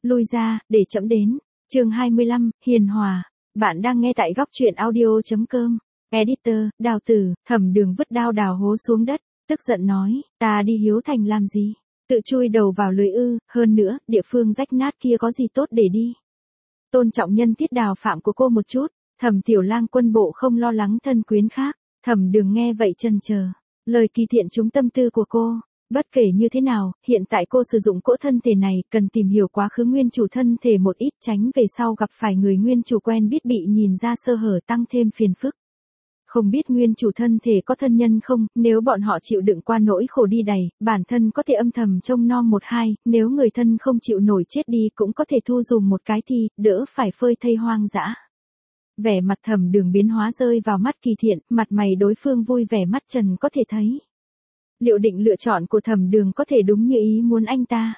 lui ra, để trẫm đến. Chương 25, hiền hòa. Bạn đang nghe tại góc truyện audio.com. Editor, Đào Tử. Thẩm Đường vứt đao hố xuống đất, tức giận nói, ta đi Hiếu Thành làm gì? Tự chui đầu vào lưới ư? Hơn nữa, địa phương rách nát kia có gì tốt để đi? Tôn trọng nhân tiết đào phạm của cô một chút. Thẩm Tiểu Lang Quân bộ không lo lắng thân quyến khác. Thẩm Đường nghe vậy chần chờ. Lời Kỳ Thiện trúng tâm tư của cô. Bất kể như thế nào, hiện tại cô sử dụng cỗ thân thể này, cần tìm hiểu quá khứ nguyên chủ thân thể một ít, tránh về sau gặp phải người nguyên chủ quen biết bị nhìn ra sơ hở tăng thêm phiền phức. Không biết nguyên chủ thân thể có thân nhân không, nếu bọn họ chịu đựng qua nỗi khổ đi đầy, bản thân có thể âm thầm trông nom một hai, nếu người thân không chịu nổi chết đi cũng có thể thu dùm một cái thì, đỡ phải phơi thây hoang dã. Vẻ mặt Thẩm Đường biến hóa rơi vào mắt Kỳ Thiện, mặt mày đối phương vui vẻ mắt trần có thể thấy. Liệu định lựa chọn của Thẩm Đường có thể đúng như ý muốn anh ta?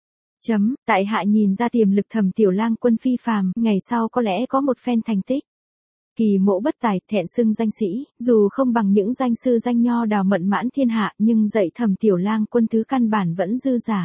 Tại hạ nhìn ra tiềm lực Thẩm Tiểu Lang Quân phi phàm, ngày sau có lẽ có một phen thành tích. Kỳ Mộ bất tài, thẹn xưng danh sĩ, dù không bằng những danh sư danh nho đào mận mãn thiên hạ, nhưng dạy Thẩm Tiểu Lang Quân thứ căn bản vẫn dư giả.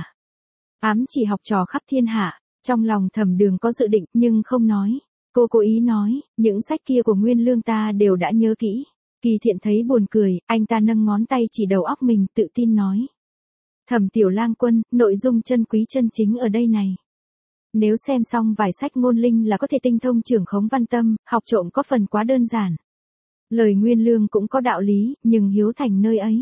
Ám chỉ học trò khắp thiên hạ, trong lòng Thẩm Đường có dự định, nhưng không nói. Cô cố ý nói, những sách kia của Nguyên Lương ta đều đã nhớ kỹ. Kỳ Thiện thấy buồn cười, anh ta nâng ngón tay chỉ đầu óc mình, tự tin nói. Thẩm Tiểu Lang Quân, nội dung chân quý chân chính ở đây này. Nếu xem xong vài sách ngôn linh là có thể tinh thông trưởng khống văn tâm, học trộm có phần quá đơn giản. Lời Nguyên Lương cũng có đạo lý, nhưng Hiếu Thành nơi ấy.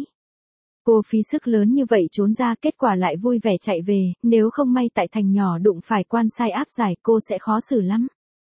Cô phí sức lớn như vậy trốn ra, kết quả lại vui vẻ chạy về, nếu không may tại thành nhỏ đụng phải quan sai áp giải cô sẽ khó xử lắm.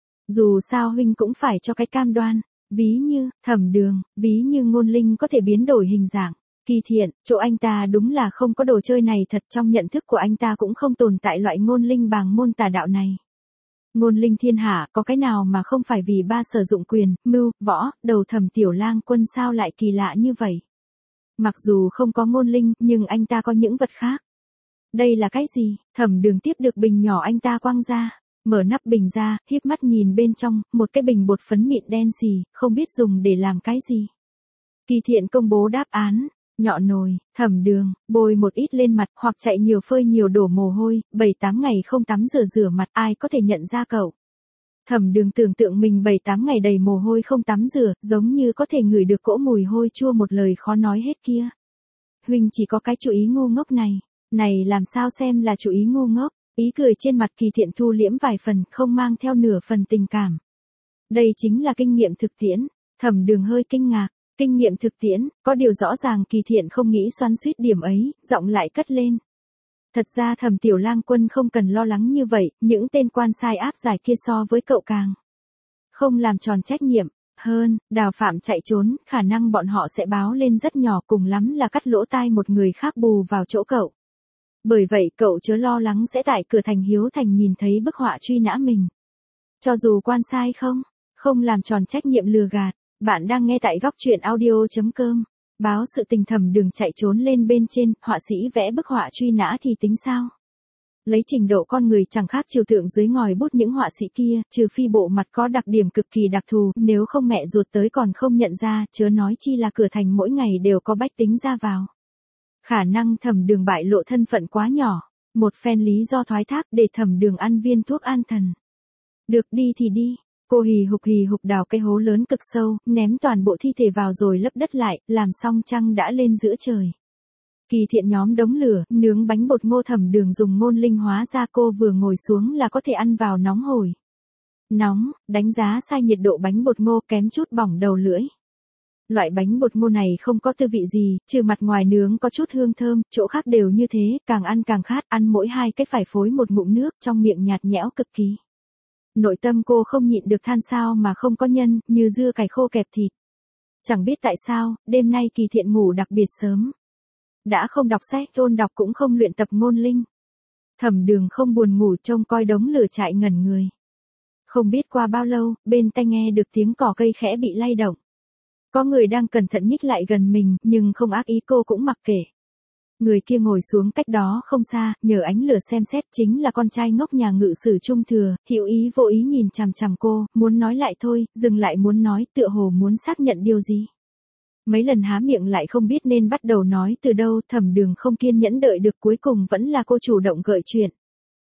Dù sao huynh cũng phải cho cái cam đoan. Ví như, Thẩm Đường, ví như ngôn linh có thể biến đổi hình dạng. Kỳ Thiện, chỗ anh ta đúng là không có đồ chơi này thật, trong nhận thức của anh ta cũng không tồn tại loại ngôn linh bàng môn tà đạo này. Ngôn linh thiên hạ, có cái nào mà không phải vì ba sử dụng quyền, mưu, võ, đầu Thẩm Tiểu Lang Quân sao lại kỳ lạ như vậy? Mặc dù không có ngôn linh, nhưng anh ta có những vật khác. Đây là cái gì? Thẩm Đường tiếp được bình nhỏ anh ta quăng ra. Mở nắp bình ra, híp mắt nhìn bên trong, một cái bình bột phấn mịn đen xì, không biết dùng để làm cái gì. Kỳ Thiện công bố đáp án, nhọ nồi, Thẩm Đường, bôi một ít lên mặt, hoặc chạy nhiều phơi nhiều đổ mồ hôi, 7-8 ngày không tắm rửa mặt, ai có thể nhận ra cậu. Thẩm Đường tưởng tượng mình 7-8 ngày đầy mồ hôi không tắm rửa, giống như có thể ngửi được cỗ mùi hôi chua một lời khó nói hết kia. Huynh chỉ có cái chủ ý ngu ngốc này làm sao xem là chủ ý ngu ngốc. Ý cười trên mặt Kỳ Thiện thu liễm vài phần, không mang theo nửa phần tình cảm. Đây chính là kinh nghiệm thực tiễn. Thẩm Đường hơi kinh ngạc. Kinh nghiệm thực tiễn, có điều rõ ràng Kỳ Thiện không nghĩ xoắn xuýt điểm ấy, giọng lại cất lên. Thật ra Thẩm Tiểu Lang Quân không cần lo lắng như vậy, những tên quan sai áp giải kia so với cậu càng không làm tròn trách nhiệm. Hơn, Đào Phạm chạy trốn, khả năng bọn họ sẽ báo lên rất nhỏ, cùng lắm là cắt lỗ tai một người khác bù vào chỗ cậu. Bởi vậy cậu chớ lo lắng sẽ tại cửa thành Hiếu Thành nhìn thấy bức họa truy nã mình. Cho dù quan sai không làm tròn trách nhiệm lừa gạt. Bạn đang nghe tại góc truyện audio.com. Báo sự tình Thẩm Đường chạy trốn lên bên trên, họa sĩ vẽ bức họa truy nã thì tính sao? Lấy trình độ con người chẳng khác trừu tượng dưới ngòi bút những họa sĩ kia, trừ phi bộ mặt có đặc điểm cực kỳ đặc thù, nếu không mẹ ruột tới còn không nhận ra, chớ nói chi là cửa thành mỗi ngày đều có bách tính ra vào. Khả năng Thẩm Đường bại lộ thân phận quá nhỏ, một phen lý do thoái thác để Thẩm Đường ăn viên thuốc an thần. Được đi thì đi, cô hì hục đào cái hố lớn cực sâu, ném toàn bộ thi thể vào rồi lấp đất lại, làm xong trăng đã lên giữa trời. Kỳ Thiện nhóm đống lửa, nướng bánh bột ngô. Thẩm Đường dùng ngôn linh hóa ra, cô vừa ngồi xuống là có thể ăn vào nóng hổi. Nóng, đánh giá sai nhiệt độ bánh bột ngô kém chút bỏng đầu lưỡi. Loại bánh bột ngô này không có tư vị gì, trừ mặt ngoài nướng có chút hương thơm, chỗ khác đều như thế, càng ăn càng khát, ăn mỗi hai cái phải phối một ngụm nước, trong miệng nhạt nhẽo cực kỳ. Nội tâm cô không nhịn được than sao mà không có nhân, như dưa cải khô kẹp thịt. Chẳng biết tại sao, đêm nay Kỳ Thiện ngủ đặc biệt sớm. Đã không đọc sách ôn đọc cũng không luyện tập ngôn linh. Thẩm Đường không buồn ngủ trông coi đống lửa chạy ngẩn người. Không biết qua bao lâu, bên tai nghe được tiếng cỏ cây khẽ bị lay động. Có người đang cẩn thận nhích lại gần mình, nhưng không ác ý cô cũng mặc kệ. Người kia ngồi xuống cách đó không xa, nhờ ánh lửa xem xét, chính là con trai ngốc nhà Ngự Sử Trung Thừa, hữu ý vô ý nhìn chằm chằm cô, muốn nói lại thôi, dừng lại muốn nói, tựa hồ muốn xác nhận điều gì. Mấy lần há miệng lại không biết nên bắt đầu nói từ đâu. Thẩm Đường không kiên nhẫn đợi được, cuối cùng vẫn là cô chủ động gợi chuyện.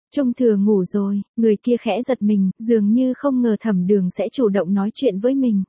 Trung Thừa ngủ rồi, người kia khẽ giật mình, dường như không ngờ Thẩm Đường sẽ chủ động nói chuyện với mình.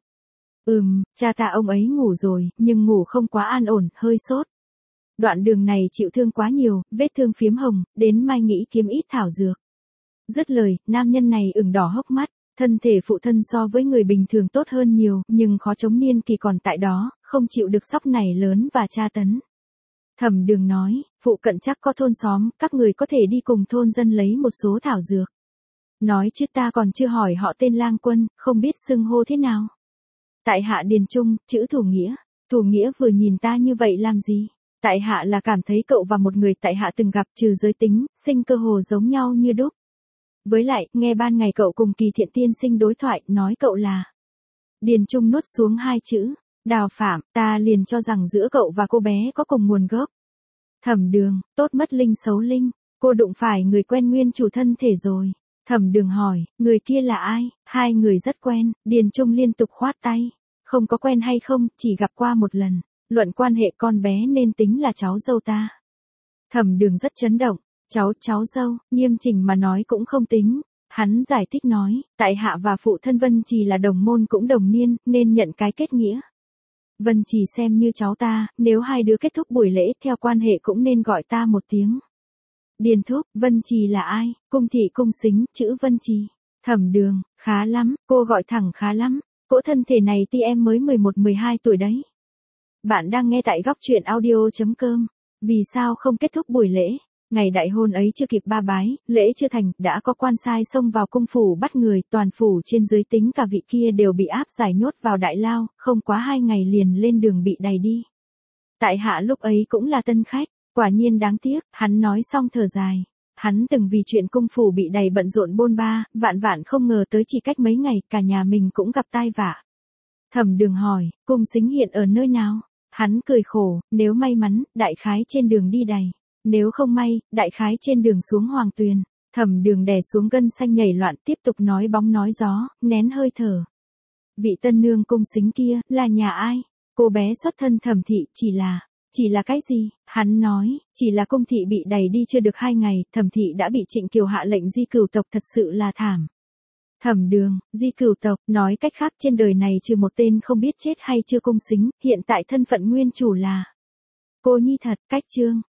Cha ta ông ấy ngủ rồi, nhưng ngủ không quá an ổn, hơi sốt. Đoạn đường này chịu thương quá nhiều, vết thương phiếm hồng, đến mai nghĩ kiếm ít thảo dược. Dứt lời, nam nhân này ửng đỏ hốc mắt, thân thể phụ thân so với người bình thường tốt hơn nhiều, nhưng khó chống niên kỳ còn tại đó, không chịu được sóc này lớn và tra tấn. Thẩm Đường nói, phụ cận chắc có thôn xóm, các người có thể đi cùng thôn dân lấy một số thảo dược. Nói chứ ta còn chưa hỏi họ tên Lang Quân, không biết xưng hô thế nào. Tại hạ Điền Trung, chữ Thủ Nghĩa. Thủ Nghĩa vừa nhìn ta như vậy làm gì? Tại hạ là cảm thấy cậu và một người tại hạ từng gặp trừ giới tính, sinh cơ hồ giống nhau như đúc. Với lại, nghe ban ngày cậu cùng Kỳ Thiện tiên sinh đối thoại, nói cậu là. Điền Trung nuốt xuống hai chữ, Đào Phạm, ta liền cho rằng giữa cậu và cô bé có cùng nguồn gốc. Thẩm Đường, tốt mất linh xấu linh, cô đụng phải người quen nguyên chủ thân thể rồi. Thẩm Đường hỏi, người kia là ai? Hai người rất quen, Điền Trung liên tục khoát tay. Không có quen hay không, chỉ gặp qua một lần. Luận quan hệ con bé nên tính là cháu dâu ta. Thẩm Đường rất chấn động, cháu dâu, nghiêm chỉnh mà nói cũng không tính. Hắn giải thích nói, tại hạ và phụ thân Vân Trì là đồng môn cũng đồng niên, nên nhận cái kết nghĩa. Vân Trì xem như cháu ta, nếu hai đứa kết thúc buổi lễ theo quan hệ cũng nên gọi ta một tiếng. Điền thúc, Vân Trì là ai? Cung thị cung xính, chữ Vân Trì. Thẩm Đường, khá lắm, cô gọi thẳng khá lắm. Cỗ thân thể này ti em mới 11-12 tuổi đấy. Bạn đang nghe tại góc truyện audio.com. Vì sao không kết thúc buổi lễ? Ngày đại hôn ấy chưa kịp ba bái, lễ chưa thành, đã có quan sai xông vào cung phủ bắt người, toàn phủ trên dưới tính cả vị kia đều bị áp giải nhốt vào đại lao, không quá 2 ngày liền lên đường bị đày đi. Tại hạ lúc ấy cũng là tân khách, quả nhiên đáng tiếc, hắn nói xong thở dài. Hắn từng vì chuyện cung phủ bị đày bận rộn bôn ba, vạn không ngờ tới chỉ cách mấy ngày, cả nhà mình cũng gặp tai vạ. Thẩm Đường hỏi, cung xính hiện ở nơi nào? Hắn cười khổ, nếu may mắn, đại khái trên đường đi đày. Nếu không may, đại khái trên đường xuống Hoàng Tuyền. Thẩm Đường đè xuống gân xanh nhảy loạn tiếp tục nói bóng nói gió, nén hơi thở. Vị tân nương cung xính kia, là nhà ai? Cô bé xuất thân Thẩm thị, chỉ là cái gì? Hắn nói, chỉ là cung thị bị đày đi chưa được 2 ngày, Thẩm thị đã bị Trịnh Kiều hạ lệnh di cửu tộc, thật sự là thảm. Thẩm Đường, di cửu tộc, nói cách khác trên đời này trừ một tên không biết chết hay chưa cung xính, hiện tại thân phận nguyên chủ là cô nhi thật, cách chương.